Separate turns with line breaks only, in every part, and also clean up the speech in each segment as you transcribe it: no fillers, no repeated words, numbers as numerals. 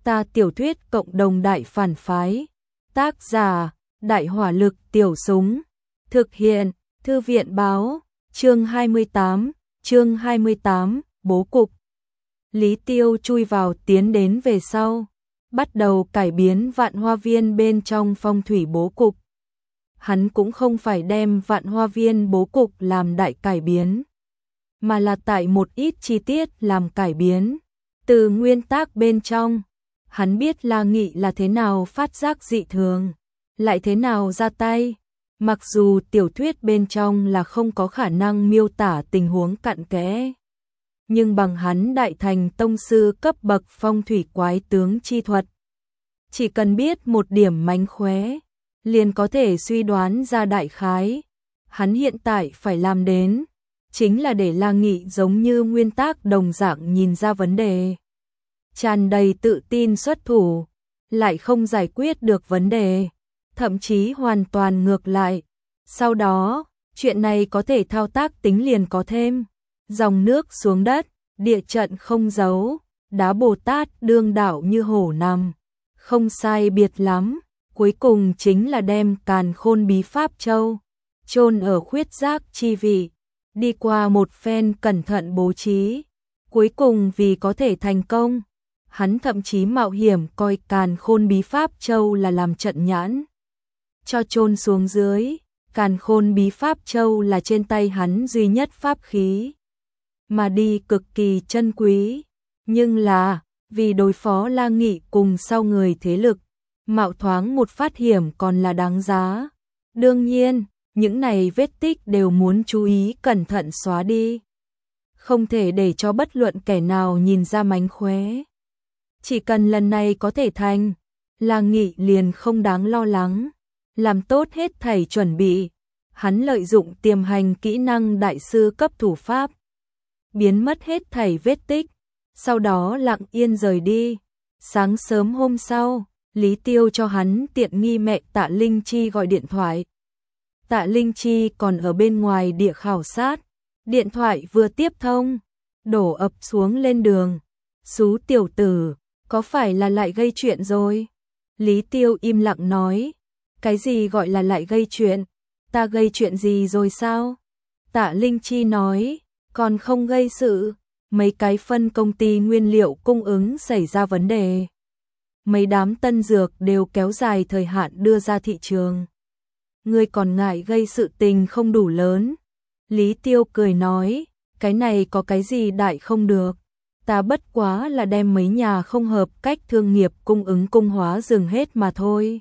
Ta tiểu thuyết cộng đồng đại phản phái. Tác giả, Đại hỏa lực tiểu súng. Thực hiện, Thư viện báo, chương 28, bố cục. Lý Tiêu chui vào tiến đến về sau, bắt đầu cải biến Vạn Hoa Viên bên trong phong thủy bố cục. Hắn cũng không phải đem Vạn Hoa Viên bố cục làm đại cải biến, mà là tại một ít chi tiết làm cải biến. Từ nguyên tắc bên trong, hắn biết La Nghị là thế nào phát giác dị thường, lại thế nào ra tay. Mặc dù tiểu thuyết bên trong là không có khả năng miêu tả tình huống cặn kẽ, nhưng bằng hắn đại thành tông sư cấp bậc phong thủy quái tướng chi thuật, chỉ cần biết một điểm mánh khóe, liền có thể suy đoán ra đại khái. Hắn hiện tại phải làm đến, chính là để La Nghị giống như nguyên tắc đồng dạng nhìn ra vấn đề, tràn đầy tự tin xuất thủ, lại không giải quyết được vấn đề, thậm chí hoàn toàn ngược lại. Sau đó, chuyện này có thể thao tác tính liền có thêm. Dòng nước xuống đất, địa trận không giấu, đá Bồ Tát đương đạo như hổ nằm. Không sai biệt lắm, cuối cùng chính là đem Càn Khôn Bí Pháp Châu chôn ở khuyết giác chi vị, đi qua một phen cẩn thận bố trí. Cuối cùng vì có thể thành công, hắn thậm chí mạo hiểm coi Càn Khôn Bí Pháp Châu là làm trận nhãn cho chôn xuống dưới. Càn Khôn Bí Pháp Châu là trên tay hắn duy nhất pháp khí, mà đi cực kỳ chân quý, nhưng là vì đối phó La Nghị cùng sau người thế lực, mạo thoáng một phát hiểm còn là đáng giá. Đương nhiên, những này vết tích đều muốn chú ý cẩn thận xóa đi, không thể để cho bất luận kẻ nào nhìn ra mánh khóe. Chỉ cần lần này có thể thành, La Nghị liền không đáng lo lắng. Làm tốt hết thảy chuẩn bị, hắn lợi dụng tiềm hành kỹ năng đại sư cấp thủ pháp, biến mất hết thảy vết tích, sau đó lặng yên rời đi. Sáng sớm hôm sau, Lý Tiêu cho hắn tiện nghi mẹ Tạ Linh Chi gọi điện thoại. Tạ Linh Chi còn ở bên ngoài địa khảo sát, điện thoại vừa tiếp thông, đổ ập xuống lên đường. Xú tiểu tử, có phải là lại gây chuyện rồi? Lý Tiêu im lặng nói. Cái gì gọi là lại gây chuyện? Ta gây chuyện gì rồi sao? Tạ Linh Chi nói, còn không gây sự, mấy cái phân công ty nguyên liệu cung ứng xảy ra vấn đề. Mấy đám tân dược đều kéo dài thời hạn đưa ra thị trường. Ngươi còn ngại gây sự tình không đủ lớn. Lý Tiêu cười nói, cái này có cái gì đại không được. Ta bất quá là đem mấy nhà không hợp cách thương nghiệp cung ứng cung hóa dừng hết mà thôi.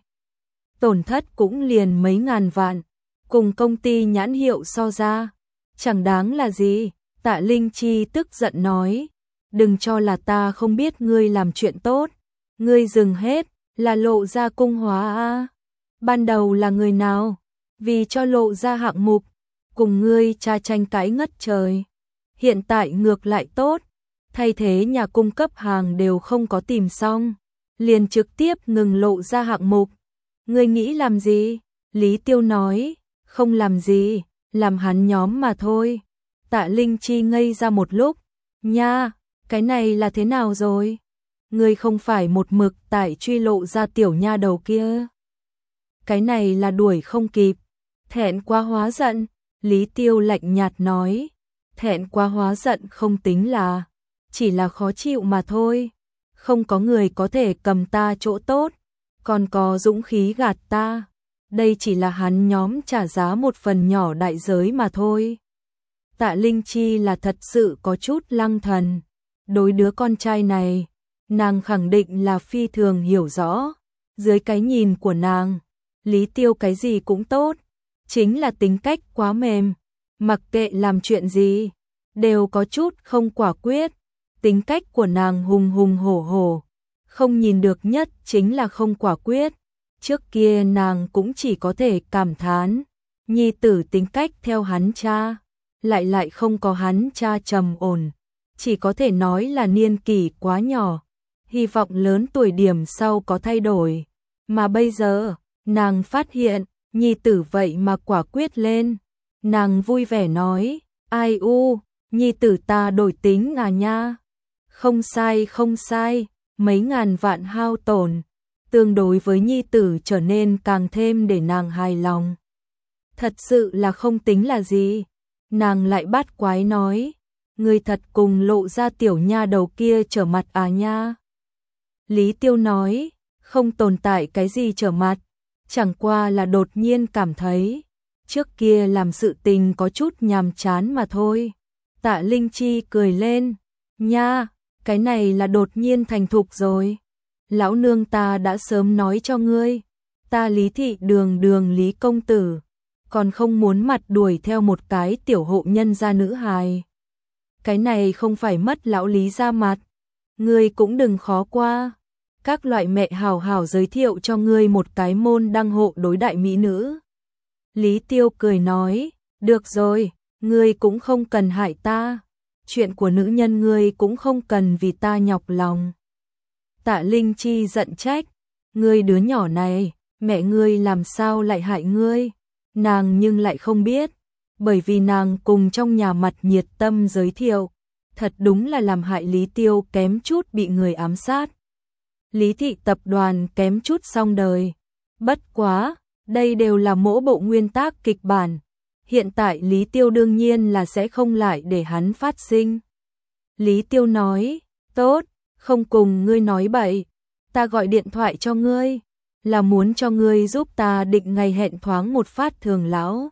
Tổn thất cũng liền mấy ngàn vạn, cùng công ty nhãn hiệu so ra, chẳng đáng là gì. Tạ Linh Chi tức giận nói, đừng cho là ta không biết ngươi làm chuyện tốt, ngươi dừng hết, là Lộ Gia cung hóa a. Ban đầu là người nào, vì cho Lộ Gia hạng mục, cùng ngươi cha tranh cãi ngất trời. Hiện tại ngược lại tốt, thay thế nhà cung cấp hàng đều không có tìm xong, liền trực tiếp ngừng Lộ Gia hạng mục. Ngươi nghĩ làm gì? Lý Tiêu nói, không làm gì, làm hắn nhóm mà thôi. Tạ Linh Chi ngây ra một lúc, nha, cái này là thế nào rồi? Ngươi không phải một mực tại truy Lộ Gia tiểu nha đầu kia. Cái này là đuổi không kịp, thẹn quá hóa giận. Lý Tiêu lạnh nhạt nói, thẹn quá hóa giận không tính là, chỉ là khó chịu mà thôi. Không có người có thể cầm ta chỗ tốt, còn có dũng khí gạt ta. Đây chỉ là hắn nhóm trả giá một phần nhỏ đại giới mà thôi. Tạ Linh Chi là thật sự có chút lăng thần. Đối đứa con trai này, nàng khẳng định là phi thường hiểu rõ. Dưới cái nhìn của nàng, Lý Tiêu cái gì cũng tốt, chính là tính cách quá mềm. Mặc kệ làm chuyện gì, đều có chút không quả quyết. Tính cách của nàng hùng hùng hổ hổ, không nhìn được nhất chính là không quả quyết. Trước kia nàng cũng chỉ có thể cảm thán, nhi tử tính cách theo hắn cha, lại không có hắn cha trầm ổn, chỉ có thể nói là niên kỷ quá nhỏ, hy vọng lớn tuổi điểm sau có thay đổi. Mà bây giờ, nàng phát hiện, nhi tử vậy mà quả quyết lên. Nàng vui vẻ nói, ai u, nhi tử ta đổi tính à nha. Không sai không sai, mấy ngàn vạn hao tổn, tương đối với nhi tử trở nên càng thêm để nàng hài lòng. Thật sự là không tính là gì. Nàng lại bắt quái nói, ngươi thật cùng Lộ ra tiểu nha đầu kia trở mặt à nha. Lý Tiêu nói, không tồn tại cái gì trở mặt, chẳng qua là đột nhiên cảm thấy, trước kia làm sự tình có chút nhàm chán mà thôi. Tạ Linh Chi cười lên, nha, cái này là đột nhiên thành thục rồi. Lão nương ta đã sớm nói cho ngươi, ta Lý thị đường Lý công tử, còn không muốn mặt đuổi theo một cái tiểu hộ nhân gia nữ hài. Cái này không phải mất lão Lý ra mặt, ngươi cũng đừng khó qua. Các loại mẹ hào hào giới thiệu cho ngươi một cái môn đăng hộ đối đại mỹ nữ. Lý Tiêu cười nói, được rồi, ngươi cũng không cần hại ta, chuyện của nữ nhân ngươi cũng không cần vì ta nhọc lòng. Tạ Linh Chi giận trách, ngươi đứa nhỏ này, mẹ ngươi làm sao lại hại ngươi? Nàng nhưng lại không biết, bởi vì nàng cùng trong nhà mặt nhiệt tâm giới thiệu, thật đúng là làm hại Lý Tiêu kém chút bị người ám sát. Lý thị tập đoàn kém chút xong đời. Bất quá, đây đều là mỗi bộ nguyên tác kịch bản. Hiện tại Lý Tiêu đương nhiên là sẽ không lại để hắn phát sinh. Lý Tiêu nói, tốt, không cùng ngươi nói bậy, ta gọi điện thoại cho ngươi, là muốn cho ngươi giúp ta định ngày hẹn thoáng một phát Thường lão.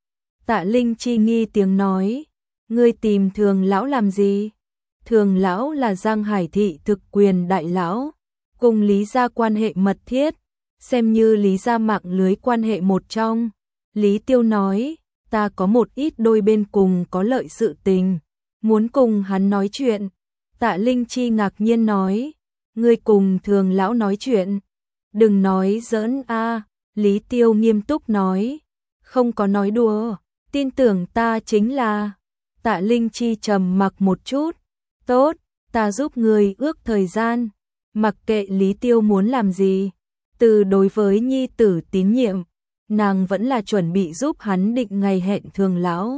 Tạ Linh Chi nghi tiếng nói, ngươi tìm Thường lão làm gì? Thường lão là Giang Hải thị thực quyền đại lão, cùng Lý gia quan hệ mật thiết, xem như Lý gia mạng lưới quan hệ một trong. Lý Tiêu nói, ta có một ít đôi bên cùng có lợi sự tình, muốn cùng hắn nói chuyện. Tạ Linh Chi ngạc nhiên nói, ngươi cùng Thường lão nói chuyện, đừng nói giỡn a. Lý Tiêu nghiêm túc nói, không có nói đùa, tin tưởng ta chính là. Tạ Linh Chi trầm mặc một chút, tốt, ta giúp ngươi ước thời gian, mặc kệ Lý Tiêu muốn làm gì, từ đối với nhi tử tín nhiệm, nàng vẫn là chuẩn bị giúp hắn định ngày hẹn Thường lão.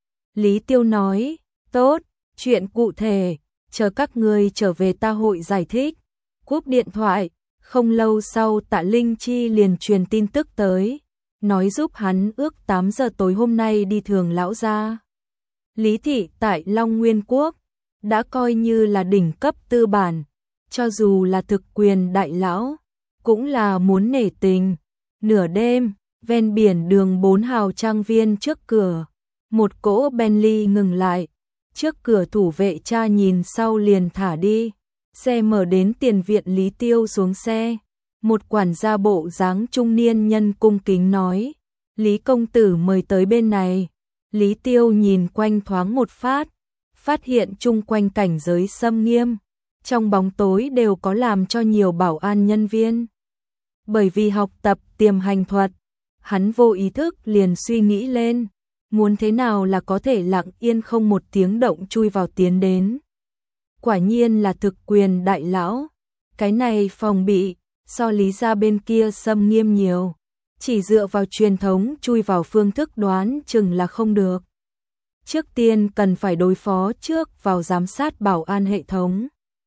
Lý Tiêu nói, tốt, chuyện cụ thể, chờ các ngươi trở về ta hội giải thích. Cúp điện thoại, không lâu sau Tạ Linh Chi liền truyền tin tức tới, nói giúp hắn ước 8 giờ tối hôm nay đi Thường lão gia. Lý thị tại Long Nguyên Quốc đã coi như là đỉnh cấp tư bản, cho dù là thực quyền đại lão, cũng là muốn nể tình. Nửa đêm, ven biển đường 4 hào trang viên trước cửa, một cỗ Bentley ngừng lại, trước cửa thủ vệ cha nhìn sau liền thả đi, xe mở đến tiền viện. Lý Tiêu xuống xe, một quản gia bộ dáng trung niên nhân cung kính nói, Lý công tử mời tới bên này. Lý Tiêu nhìn quanh thoáng một phát, phát hiện chung quanh cảnh giới xâm nghiêm, trong bóng tối đều có làm cho nhiều bảo an nhân viên. Bởi vì học tập tiềm hành thuật, hắn vô ý thức liền suy nghĩ lên, muốn thế nào là có thể lặng yên không một tiếng động chui vào tiến đến. Quả nhiên là thực quyền đại lão, cái này phòng bị, so Lý gia bên kia xâm nghiêm nhiều, chỉ dựa vào truyền thống chui vào phương thức đoán chừng là không được. Trước tiên cần phải đối phó trước vào giám sát bảo an hệ thống.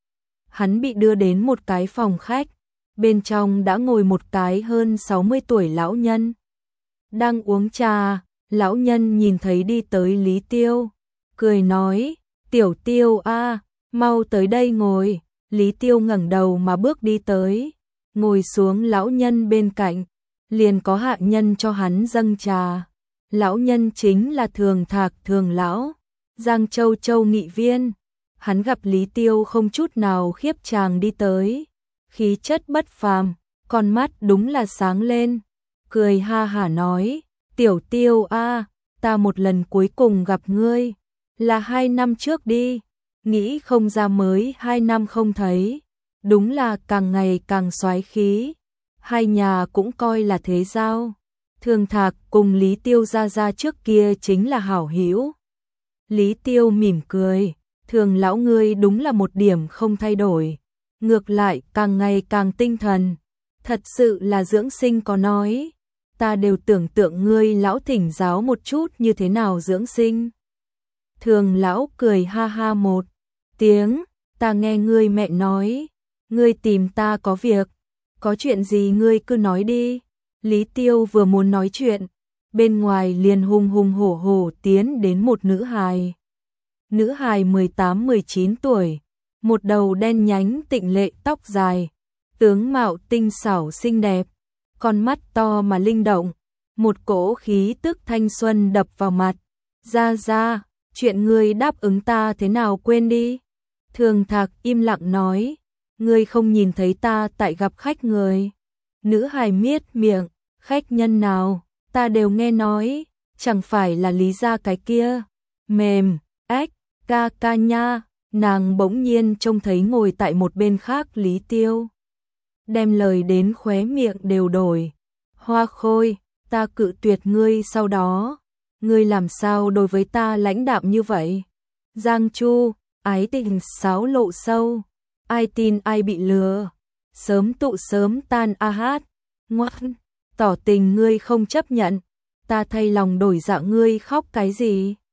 Hắn bị đưa đến một cái phòng khách, bên trong đã ngồi một cái hơn 60 tuổi lão nhân. Đang uống trà, lão nhân nhìn thấy đi tới Lý Tiêu, cười nói, Tiểu Tiêu a, mau tới đây ngồi. Lý Tiêu ngẩng đầu mà bước đi tới, ngồi xuống lão nhân bên cạnh, liền có hạ nhân cho hắn dâng trà. Lão nhân chính là Thường Thạc Thường lão, Giang Châu Châu nghị viên. Hắn gặp Lý Tiêu không chút nào khiếp chàng đi tới, khí chất bất phàm, con mắt đúng là sáng lên, cười ha hả nói, Tiểu Tiêu a, ta một lần cuối cùng gặp ngươi, là 2 năm trước đi, nghĩ không ra mới 2 năm không thấy, đúng là càng ngày càng soái khí, hai nhà cũng coi là thế giao. Thường Thạc cùng Lý Tiêu ra trước kia chính là hảo hữu. Lý Tiêu mỉm cười, Thường lão ngươi đúng là một điểm không thay đổi, ngược lại càng ngày càng tinh thần, thật sự là dưỡng sinh có nói, ta đều tưởng tượng ngươi lão thỉnh giáo một chút như thế nào dưỡng sinh. Thường lão cười ha ha một tiếng, ta nghe ngươi mẹ nói, ngươi tìm ta có việc, có chuyện gì ngươi cứ nói đi. Lý Tiêu vừa muốn nói chuyện, bên ngoài liền hùng hùng hổ hổ tiến đến một nữ hài. Nữ hài 18-19 tuổi, một đầu đen nhánh tịnh lệ tóc dài, tướng mạo tinh xảo xinh đẹp, con mắt to mà linh động, một cỗ khí tức thanh xuân đập vào mặt. Ra, chuyện ngươi đáp ứng ta thế nào quên đi. Thường Thạc im lặng nói, ngươi không nhìn thấy ta tại gặp khách người. Nữ hài miết miệng, khách nhân nào, ta đều nghe nói, chẳng phải là Lý gia cái kia. Mềm, ếch, ca nha, nàng bỗng nhiên trông thấy ngồi tại một bên khác Lý Tiêu. Đem lời đến khóe miệng đều đổi. Hoa Khôi, ta cự tuyệt ngươi sau đó, ngươi làm sao đối với ta lãnh đạm như vậy? Giang Chu, ái tình xáo lộ sâu, ai tin ai bị lừa, sớm tụ sớm tan a hát, ngoan, tỏ tình ngươi không chấp nhận, ta thay lòng đổi dạ ngươi khóc cái gì?